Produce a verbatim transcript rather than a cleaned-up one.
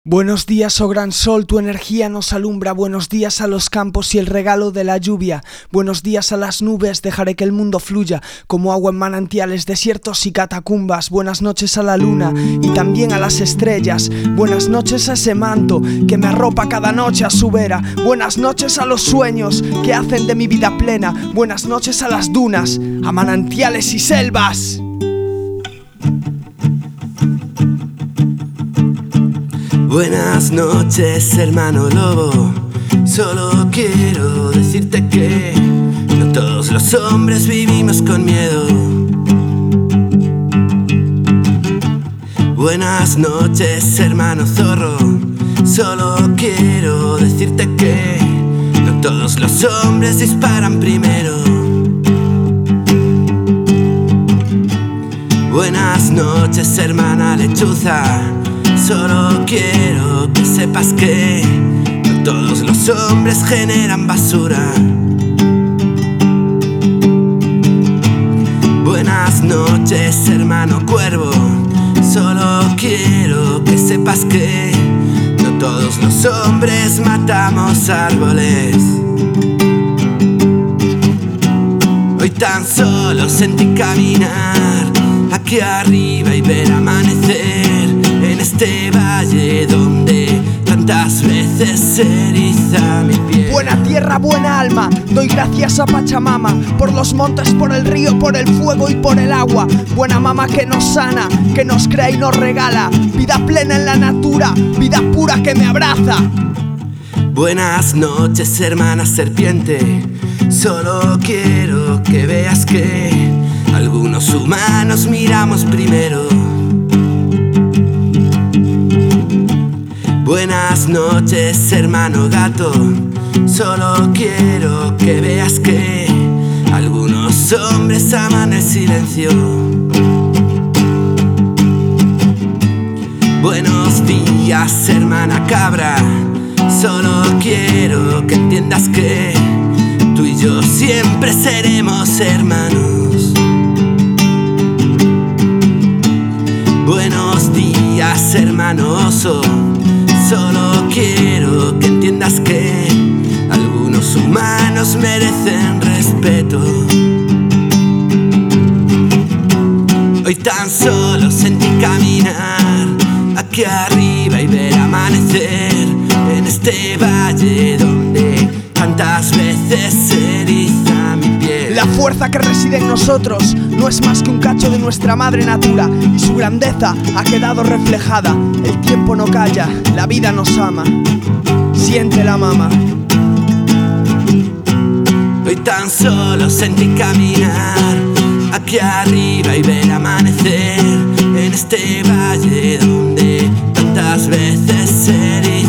Buenos días, oh gran sol, tu energía nos alumbra. Buenos días a los campos y el regalo de la lluvia. Buenos días a las nubes, dejaré que el mundo fluya como agua en manantiales, desiertos y catacumbas. Buenas noches a la luna y también a las estrellas. Buenas noches a ese manto que me arropa cada noche a su vera. Buenas noches a los sueños que hacen de mi vida plena. Buenas noches a las dunas, a manantiales y selvas. Buenas noches, hermano lobo. Solo quiero decirte que no todos los hombres vivimos con miedo. Buenas noches, hermano zorro. Solo quiero decirte que no todos los hombres disparan primero. Buenas noches, hermana lechuza. Solo quiero que sepas que no todos los hombres generan basura. Buenas noches, hermano cuervo. Solo quiero que sepas que no todos los hombres matamos árboles. Hoy tan solo sentí caminar aquí arriba y ver amanecer en este valle donde tantas veces se eriza mi piel. Buena tierra, buena alma, doy gracias a Pachamama por los montes, por el río, por el fuego y por el agua. Buena mama que nos sana, que nos crea y nos regala vida plena en la natura, vida pura que me abraza. Buenas noches, hermana serpiente. Solo quiero que veas que algunos humanos miramos primero. Buenas noches, hermano gato. Solo quiero que veas que algunos hombres aman el silencio. Buenos días, hermana cabra. Solo quiero que entiendas que tú y yo siempre seremos hermanos. Buenos días, hermano oso. Solo quiero que entiendas que algunos humanos merecen respeto. Hoy tan solo sentí caminar aquí arriba y ver amanecer en este valle donde tantas veces se eriza mi piel. La fuerza que reside en nosotros no es más que un cacho de nuestra madre natura, y su grandeza ha quedado reflejada. El tiempo no calla, la vida nos ama. Siente la mama. Hoy tan solo sentí caminar aquí arriba y ver amanecer en este valle donde tantas veces se eriza